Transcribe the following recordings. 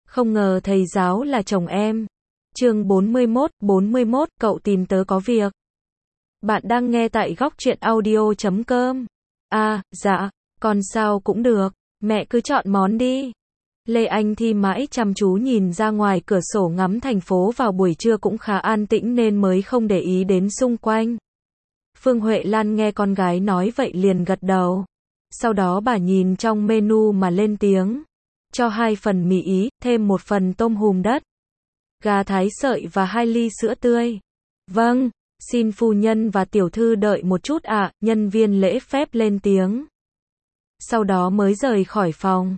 Không ngờ thầy giáo là chồng em. Chương 41, cậu tìm tớ có việc. Bạn đang nghe tại góc truyện audio.com. À, dạ, con sao cũng được, mẹ cứ chọn món đi. Lê Anh Thi mãi chăm chú nhìn ra ngoài cửa sổ ngắm thành phố vào buổi trưa cũng khá an tĩnh nên mới không để ý đến xung quanh. Phương Huệ Lan nghe con gái nói vậy liền gật đầu. Sau đó bà nhìn trong menu mà lên tiếng. Cho 2 phần mì Ý, thêm 1 phần tôm hùm đất, gà thái sợi và 2 ly sữa tươi. Vâng, xin phu nhân và tiểu thư đợi một chút ạ, nhân viên lễ phép lên tiếng. Sau đó mới rời khỏi phòng.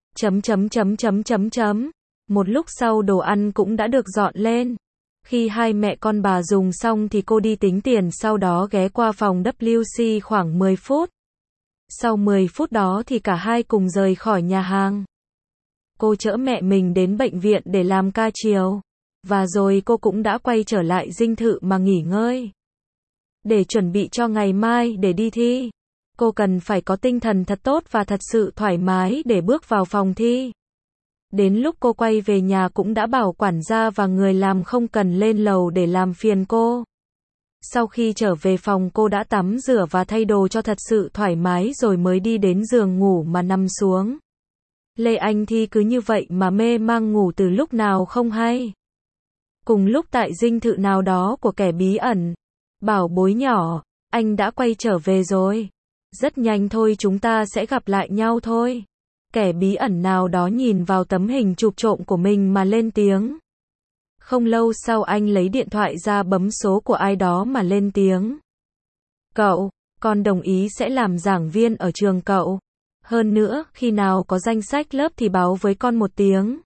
Một lúc sau đồ ăn cũng đã được dọn lên. Khi hai mẹ con bà dùng xong thì cô đi tính tiền, sau đó ghé qua phòng WC khoảng 10 phút. Sau 10 phút đó thì cả hai cùng rời khỏi nhà hàng. Cô chở mẹ mình đến bệnh viện để làm ca chiều. Và rồi cô cũng đã quay trở lại dinh thự mà nghỉ ngơi. Để chuẩn bị cho ngày mai để đi thi. Cô cần phải có tinh thần thật tốt và thật sự thoải mái để bước vào phòng thi. Đến lúc cô quay về nhà cũng đã bảo quản gia và người làm không cần lên lầu để làm phiền cô. Sau khi trở về phòng cô đã tắm rửa và thay đồ cho thật sự thoải mái rồi mới đi đến giường ngủ mà nằm xuống. Lê Anh Thi cứ như vậy mà mê mang ngủ từ lúc nào không hay. Cùng lúc tại dinh thự nào đó của kẻ bí ẩn. Bảo bối nhỏ, anh đã quay trở về rồi. Rất nhanh thôi chúng ta sẽ gặp lại nhau thôi. Kẻ bí ẩn nào đó nhìn vào tấm hình chụp trộm của mình mà lên tiếng. Không lâu sau anh lấy điện thoại ra bấm số của ai đó mà lên tiếng. Cậu, con đồng ý sẽ làm giảng viên ở trường cậu. Hơn nữa, khi nào có danh sách lớp thì báo với con một tiếng.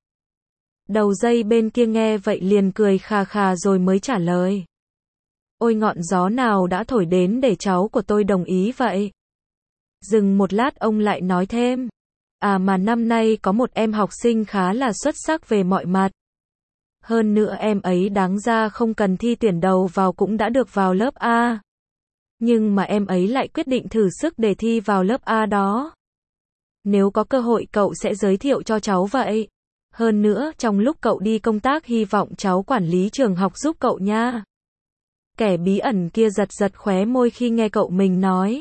Đầu dây bên kia nghe vậy liền cười khà khà rồi mới trả lời. Ôi ngọn gió nào đã thổi đến để cháu của tôi đồng ý vậy? Dừng một lát ông lại nói thêm. À mà năm nay có một em học sinh khá là xuất sắc về mọi mặt. Hơn nữa em ấy đáng ra không cần thi tuyển đầu vào cũng đã được vào lớp A. Nhưng mà em ấy lại quyết định thử sức để thi vào lớp A đó. Nếu có cơ hội cậu sẽ giới thiệu cho cháu vậy. Hơn nữa, trong lúc cậu đi công tác hy vọng cháu quản lý trường học giúp cậu nha. Kẻ bí ẩn kia giật giật khóe môi khi nghe cậu mình nói.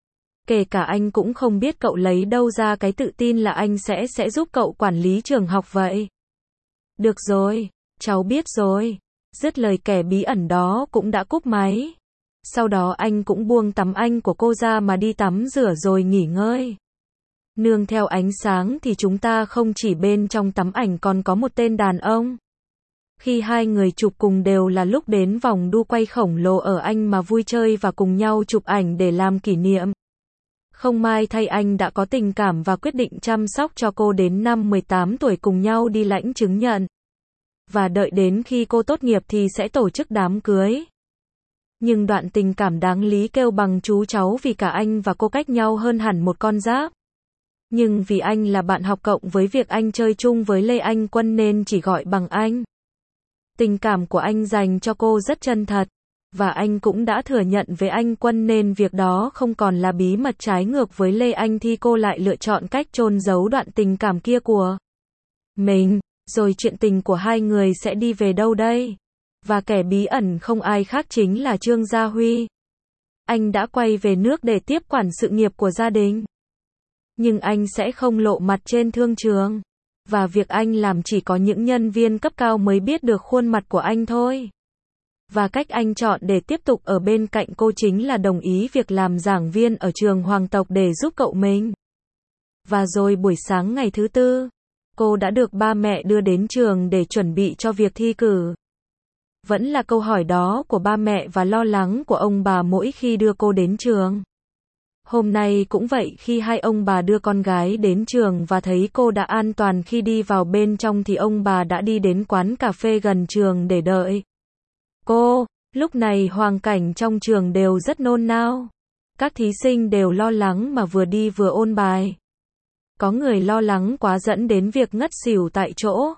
Kể cả anh cũng không biết cậu lấy đâu ra cái tự tin là anh sẽ giúp cậu quản lý trường học vậy. Được rồi, cháu biết rồi. Dứt lời kẻ bí ẩn đó cũng đã cúp máy. Sau đó anh cũng buông tắm anh của cô ra mà đi tắm rửa rồi nghỉ ngơi. Nương theo ánh sáng thì chúng ta không chỉ bên trong tấm ảnh còn có một tên đàn ông. Khi hai người chụp cùng đều là lúc đến vòng đu quay khổng lồ ở Anh mà vui chơi và cùng nhau chụp ảnh để làm kỷ niệm. Không may thay anh đã có tình cảm và quyết định chăm sóc cho cô đến năm 18 tuổi cùng nhau đi lãnh chứng nhận. Và đợi đến khi cô tốt nghiệp thì sẽ tổ chức đám cưới. Nhưng đoạn tình cảm đáng lý kêu bằng chú cháu vì cả anh và cô cách nhau hơn hẳn một con giáp. Nhưng vì anh là bạn học cộng với việc anh chơi chung với Lê Anh Quân nên chỉ gọi bằng anh. Tình cảm của anh dành cho cô rất chân thật. Và anh cũng đã thừa nhận với anh Quân nên việc đó không còn là bí mật trái ngược với Lê Anh thì cô lại lựa chọn cách chôn giấu đoạn tình cảm kia của mình. Rồi chuyện tình của hai người sẽ đi về đâu đây? Và kẻ bí ẩn không ai khác chính là Trương Gia Huy. Anh đã quay về nước để tiếp quản sự nghiệp của gia đình. Nhưng anh sẽ không lộ mặt trên thương trường. Và việc anh làm chỉ có những nhân viên cấp cao mới biết được khuôn mặt của anh thôi. Và cách anh chọn để tiếp tục ở bên cạnh cô chính là đồng ý việc làm giảng viên ở trường Hoàng tộc để giúp cậu mình. Và rồi buổi sáng ngày thứ Tư, cô đã được ba mẹ đưa đến trường để chuẩn bị cho việc thi cử. Vẫn là câu hỏi đó của ba mẹ và lo lắng của ông bà mỗi khi đưa cô đến trường. Hôm nay cũng vậy, khi hai ông bà đưa con gái đến trường và thấy cô đã an toàn khi đi vào bên trong thì ông bà đã đi đến quán cà phê gần trường để đợi cô. Lúc này hoàn cảnh trong trường đều rất nôn nao. Các thí sinh đều lo lắng mà vừa đi vừa ôn bài. Có người lo lắng quá dẫn đến việc ngất xỉu tại chỗ.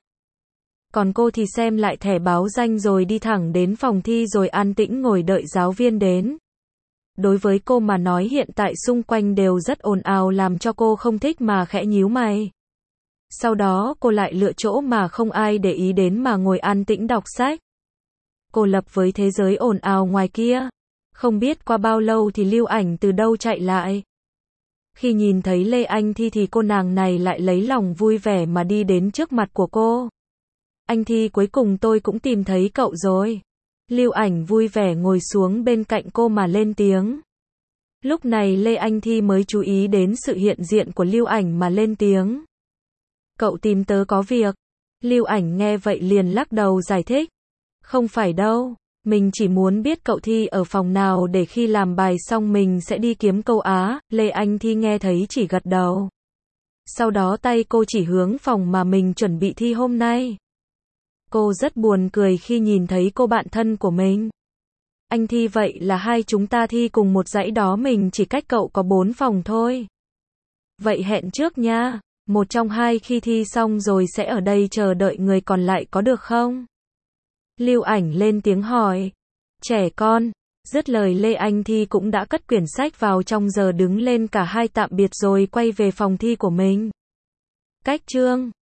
Còn cô thì xem lại thẻ báo danh rồi đi thẳng đến phòng thi rồi an tĩnh ngồi đợi giáo viên đến. Đối với cô mà nói hiện tại xung quanh đều rất ồn ào làm cho cô không thích mà khẽ nhíu mày. Sau đó cô lại lựa chỗ mà không ai để ý đến mà ngồi an tĩnh đọc sách. Cô lập với thế giới ồn ào ngoài kia. Không biết qua bao lâu thì Lưu Ảnh từ đâu chạy lại. Khi nhìn thấy Lê Anh Thi thì cô nàng này lại lấy lòng vui vẻ mà đi đến trước mặt của cô. Anh Thi, cuối cùng tôi cũng tìm thấy cậu rồi. Lưu Ảnh vui vẻ ngồi xuống bên cạnh cô mà lên tiếng. Lúc này Lê Anh Thi mới chú ý đến sự hiện diện của Lưu Ảnh mà lên tiếng. Cậu tìm tớ có việc. Lưu Ảnh nghe vậy liền lắc đầu giải thích. Không phải đâu, mình chỉ muốn biết cậu Thi ở phòng nào để khi làm bài xong mình sẽ đi kiếm câu Á. Lê Anh Thi nghe thấy chỉ gật đầu. Sau đó tay cô chỉ hướng phòng mà mình chuẩn bị thi hôm nay. Cô rất buồn cười khi nhìn thấy cô bạn thân của mình. Anh Thi, vậy là hai chúng ta thi cùng một dãy đó, mình chỉ cách cậu có 4 phòng thôi. Vậy hẹn trước nha, một trong hai khi thi xong rồi sẽ ở đây chờ đợi người còn lại có được không? Lưu Ảnh lên tiếng hỏi. Trẻ con. Dứt lời Lê Anh Thi cũng đã cất quyển sách vào trong, giờ đứng lên cả hai tạm biệt rồi quay về phòng thi của mình. Cách chương